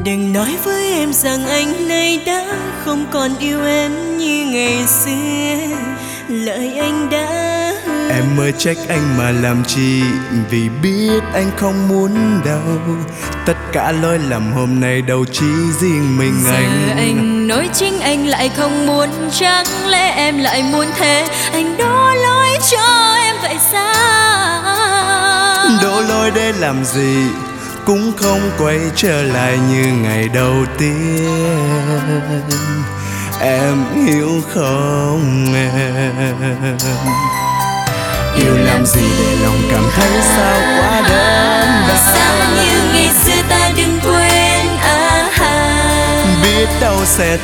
Đừng nói với em rằng anh nay đã không còn yêu em như ngày xưa. Lời anh đã hứa. Em mới trách anh mà làm chi, vì biết anh không muốn đâu. Tất cả lỗi lầm hôm nay đâu chỉ riêng mình Giờ anh nói chính anh lại không muốn, chẳng lẽ em lại muốn thế? Anh đổ lỗi cho em vậy sao? Đổ lỗi để làm gì, cũng không quay trở lại như ngày đầu tiên. Em hiểu không em? Yêu làm gì để lòng cảm thấy sao quá đớn đau. Sao như ngày xưa ta đừng quên biết đâu sẽ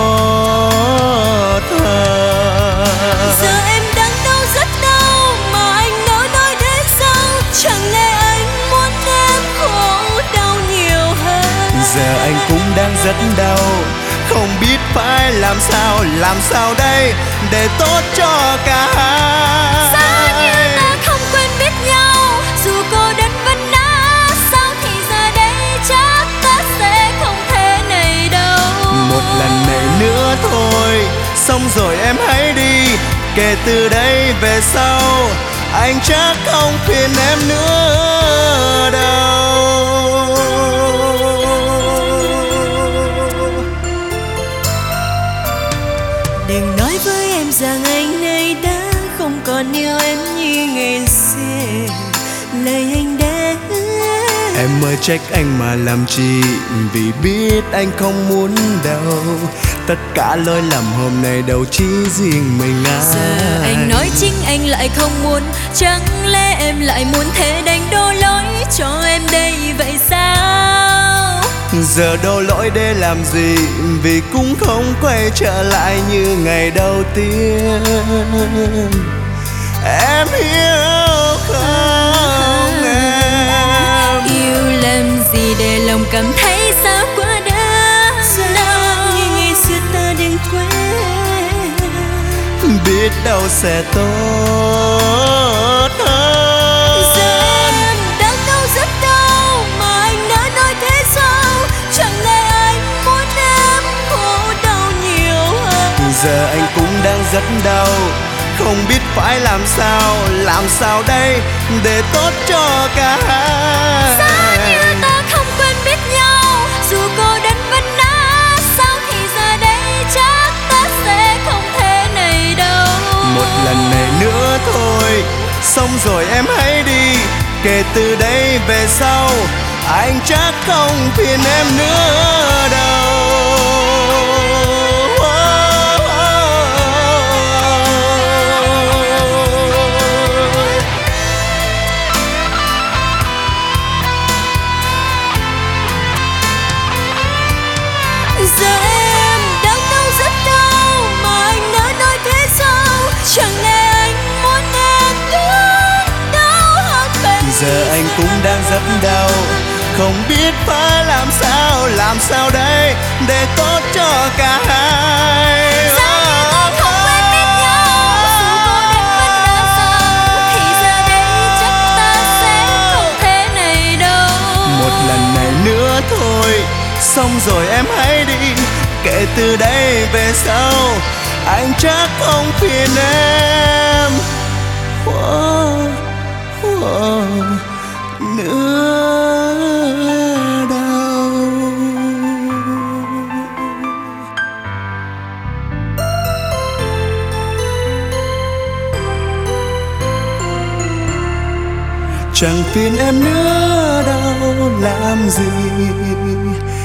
tốt hơn. Giờ em đang đau rất đau mà anh nỡ nói đến sao? Chẳng lẽ anh muốn em khổ đau nhiều hơn? Giờ anh cũng đang rất đau, không biết phải làm sao đây để tốt cho cả hai. Sao như ta không quen biết nhau, dù cô đến vẫn đã sao thì giờ đây chắc ta sẽ không thể này đâu. Một lần này nữa thôi, xong rồi em hãy đi. Kể từ đây về sau, anh chắc không phiền em nữa đâu. Đừng nói với em rằng anh nay đã không còn yêu em như ngày xưa. Lời anh đã hứa. Em mới trách anh mà làm chi, vì biết anh không muốn đâu. Tất cả lỗi lầm hôm nay đâu chỉ riêng mình anh. Giờ anh nói chính anh lại không muốn, chẳng lẽ em lại muốn thế? Đành đổ lỗi cho em đây vậy sao? Giờ đổ lỗi để làm gì, vì cũng không quay trở lại như ngày đầu tiên. Em hiểu không em? Yêu làm gì để lòng cảm thấy sao quá đớn đau. Như ngày xưa ta đừng quên, biết đâu sẽ tốt hơn. giờ em đang đau rất đau mà anh đã nói thế sao? Chẳng lẽ anh muốn em khổ đau nhiều hơn? Giờ anh cũng đang rất đau, không biết phải làm sao đây để tốt cho cả hai. Sao như ta không quen biết nhau, dù cô đến vẫn đã sao thì giờ đây chắc ta sẽ không thể này đâu. Một lần này nữa thôi, xong rồi em hãy đi. Kể từ đây về sau, anh chắc không phiền em nữa đâu. Giờ em đang đau rất đau mà anh đã nói thế sao? Chẳng lẽ anh muốn em đớn đau hơn vậy? Giờ anh cũng đang rất đau, không biết phải làm sao đây để tốt cho cả hai. Sao như ta không quen biết nhau, dù cô đến vẫn đã sao thì giờ đây chắc ta sẽ không thể này đâu. Một lần này nữa thôi, xong rồi em hãy đi. Kể từ đây về sau, anh chắc không phiền em nữa đâu. Chẳng phiền em nữa đâu, làm gì